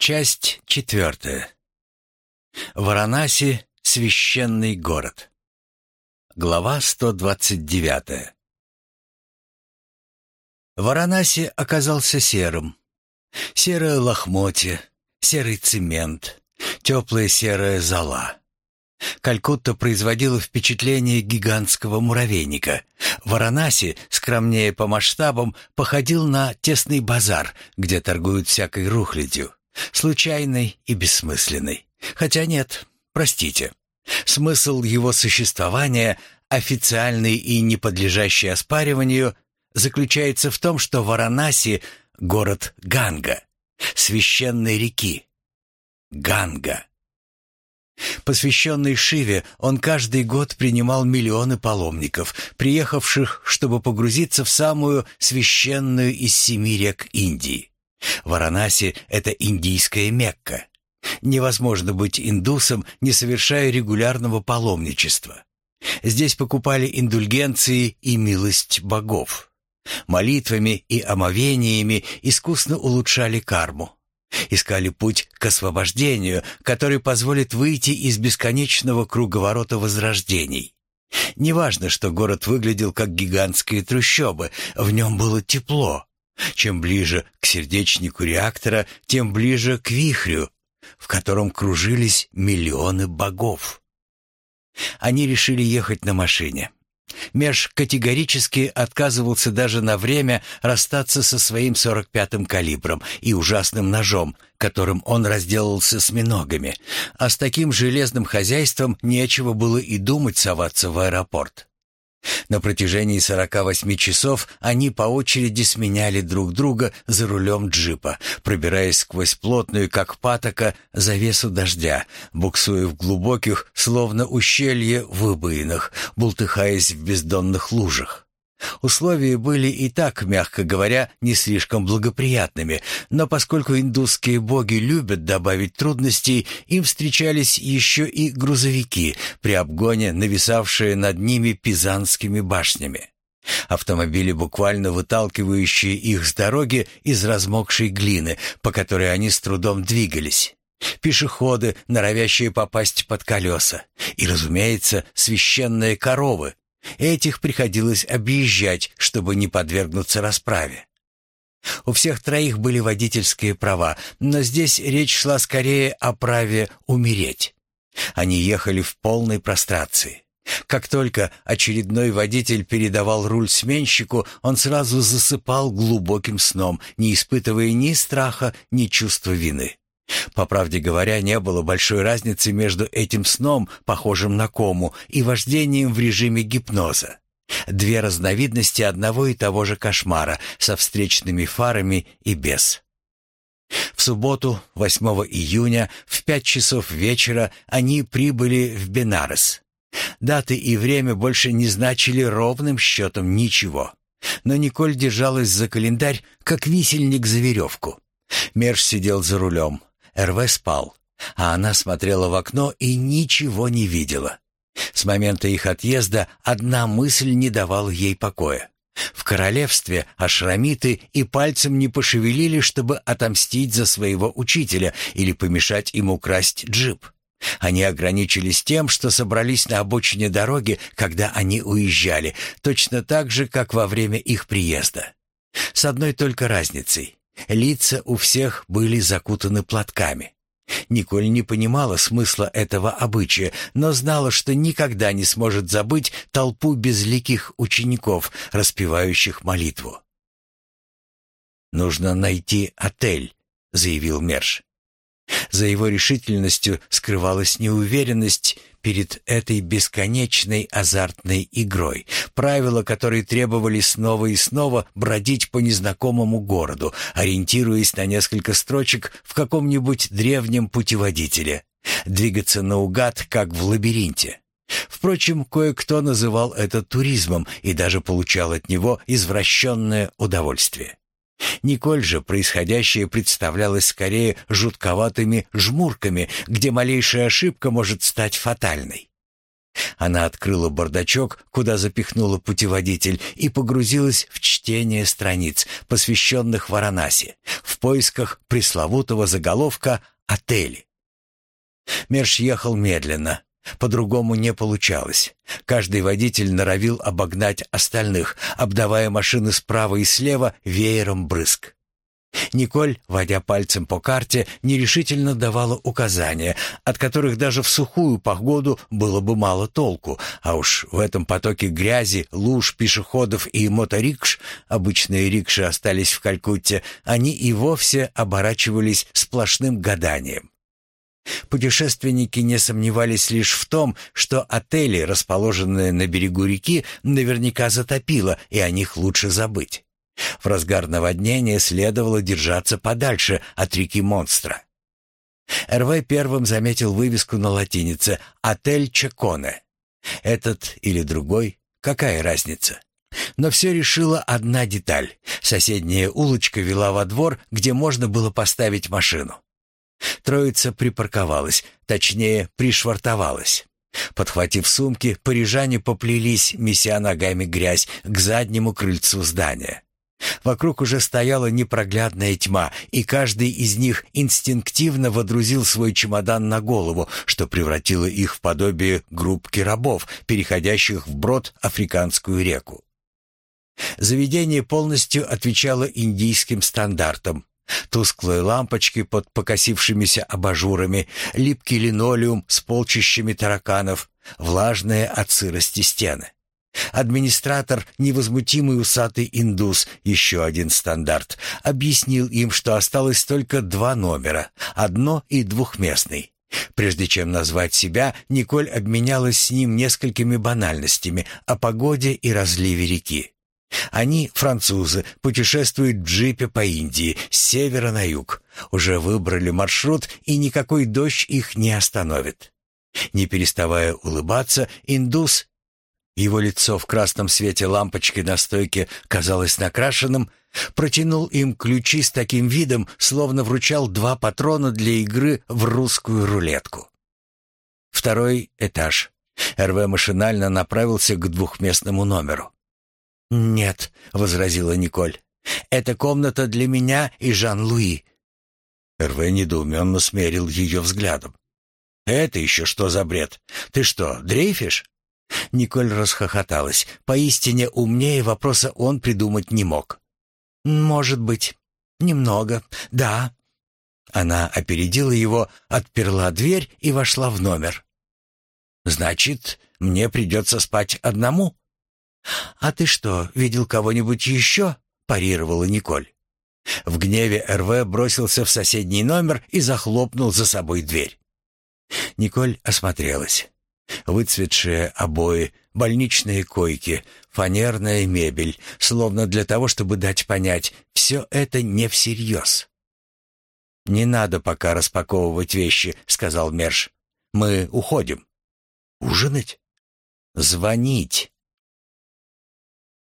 Часть 4. Варанаси — священный город. Глава 129. Варанаси оказался серым. Серое лохмотье, серый цемент, теплая серая зола. Калькутта производила впечатление гигантского муравейника. Варанаси, скромнее по масштабам, походил на тесный базар, где торгуют всякой рухлядью. Случайный и бессмысленный. Хотя нет, простите. Смысл его существования, официальный и не подлежащий оспариванию, заключается в том, что Варанаси — город Ганга, священной реки. Ганга. Посвященный Шиве, он каждый год принимал миллионы паломников, приехавших, чтобы погрузиться в самую священную из 7 рек Индии. Варанаси — это индийская Мекка. Невозможно быть индусом, не совершая регулярного паломничества. Здесь покупали индульгенции и милость богов. Молитвами и омовениями искусно улучшали карму. Искали путь к освобождению, который позволит выйти из бесконечного круговорота возрождений. Неважно, что город выглядел как гигантские трущобы, в нем было тепло. Чем ближе к сердечнику реактора, тем ближе к вихрю, в котором кружились миллионы богов. Они решили ехать на машине. Меж категорически отказывался даже на время расстаться со своим 45-м калибром и ужасным ножом, которым он разделался с миногами, а с таким железным хозяйством нечего было и думать соваться в аэропорт. На протяжении 48 часов они по очереди сменяли друг друга за рулем джипа, пробираясь сквозь плотную, как патока, завесу дождя, буксуя в глубоких, словно ущелье, выбоинах, бултыхаясь в бездонных лужах. Условия были и так, мягко говоря, не слишком благоприятными, но поскольку индусские боги любят добавить трудностей, им встречались еще и грузовики, при обгоне нависавшие над ними пизанскими башнями. Автомобили, буквально выталкивающие их с дороги из размокшей глины, по которой они с трудом двигались. Пешеходы, норовящие попасть под колеса. И, разумеется, священные коровы. Этих приходилось объезжать, чтобы не подвергнуться расправе. У всех троих были водительские права, но здесь речь шла скорее о праве умереть. Они ехали в полной прострации. Как только очередной водитель передавал руль сменщику, он сразу засыпал глубоким сном, не испытывая ни страха, ни чувства вины. По правде говоря, не было большой разницы между этим сном, похожим на кому, и вождением в режиме гипноза. Две разновидности одного и того же кошмара, со встречными фарами и без. В субботу, 8 июня, в 5 часов вечера они прибыли в Бенарес. Даты и время больше не значили ровным счетом ничего. Но Николь держалась за календарь, как висельник за веревку. Мерш сидел за рулем. Эрве спал, а она смотрела в окно и ничего не видела. С момента их отъезда одна мысль не давала ей покоя. В королевстве ашрамиты и пальцем не пошевелили, чтобы отомстить за своего учителя или помешать им украсть джип. Они ограничились тем, что собрались на обочине дороги, когда они уезжали, точно так же, как во время их приезда. С одной только разницей. Лица у всех были закутаны платками. Николь не понимала смысла этого обычая, но знала, что никогда не сможет забыть толпу безликих учеников, распевающих молитву. «Нужно найти отель», — заявил Мерш. За его решительностью скрывалась неуверенность перед этой бесконечной азартной игрой, правила которой требовали снова и снова бродить по незнакомому городу, ориентируясь на несколько строчек в каком-нибудь древнем путеводителе, двигаться наугад, как в лабиринте. Впрочем, кое-кто называл это туризмом и даже получал от него извращенное удовольствие. Николь же происходящее представлялось скорее жутковатыми жмурками, где малейшая ошибка может стать фатальной. Она открыла бардачок, куда запихнула путеводитель, и погрузилась в чтение страниц, посвященных Варанаси, в поисках пресловутого заголовка «Отели». Мерш ехал медленно. По-другому не получалось. Каждый водитель норовил обогнать остальных, обдавая машины справа и слева веером брызг. Николь, водя пальцем по карте, нерешительно давала указания, от которых даже в сухую погоду было бы мало толку, а уж в этом потоке грязи, луж, пешеходов и моторикш, обычные рикши остались в Калькутте, они и вовсе оборачивались сплошным гаданием. Путешественники не сомневались лишь в том, что отели, расположенные на берегу реки, наверняка затопило, и о них лучше забыть. В разгар наводнения следовало держаться подальше от реки-монстра. РВ первым заметил вывеску на латинице «Отель Чеконе». Этот или другой, какая разница? Но все решила одна деталь. Соседняя улочка вела во двор, где можно было поставить машину. Троица припарковалась, точнее, пришвартовалась. Подхватив сумки, парижане поплелись, меся ногами грязь, к заднему крыльцу здания. Вокруг уже стояла непроглядная тьма, и каждый из них инстинктивно водрузил свой чемодан на голову, что превратило их в подобие группки рабов, переходящих вброд Африканскую реку. Заведение полностью отвечало индийским стандартам. Тусклые лампочки под покосившимися абажурами, липкий линолеум с полчищами тараканов, влажные от сырости стены. Администратор, невозмутимый усатый индус, еще один стандарт, объяснил им, что осталось только 2 номера, одно- и двухместный. Прежде чем назвать себя, Николь обменялась с ним несколькими банальностями о погоде и разливе реки. Они, французы, путешествуют в джипе по Индии с севера на юг. Уже выбрали маршрут, и никакой дождь их не остановит. Не переставая улыбаться, индус, его лицо в красном свете лампочки на стойке казалось накрашенным, протянул им ключи с таким видом, словно вручал 2 патрона для игры в русскую рулетку. 2-й этаж. РВ машинально направился к двухместному номеру. «Нет», — возразила Николь, — «это комната для меня и Жан-Луи». РВ недоуменно смерил ее взглядом. «Это еще что за бред? Ты что, дрейфишь?» Николь расхохоталась. Поистине умнее вопроса он придумать не мог. «Может быть. Немного. Да». Она опередила его, отперла дверь и вошла в номер. «Значит, мне придется спать одному?» «А ты что, видел кого-нибудь еще?» — парировала Николь. В гневе РВ бросился в соседний номер и захлопнул за собой дверь. Николь осмотрелась. Выцветшие обои, больничные койки, фанерная мебель, словно для того, чтобы дать понять, все это не всерьез. «Не надо пока распаковывать вещи», — сказал Мерш. «Мы уходим». «Ужинать?» «Звонить».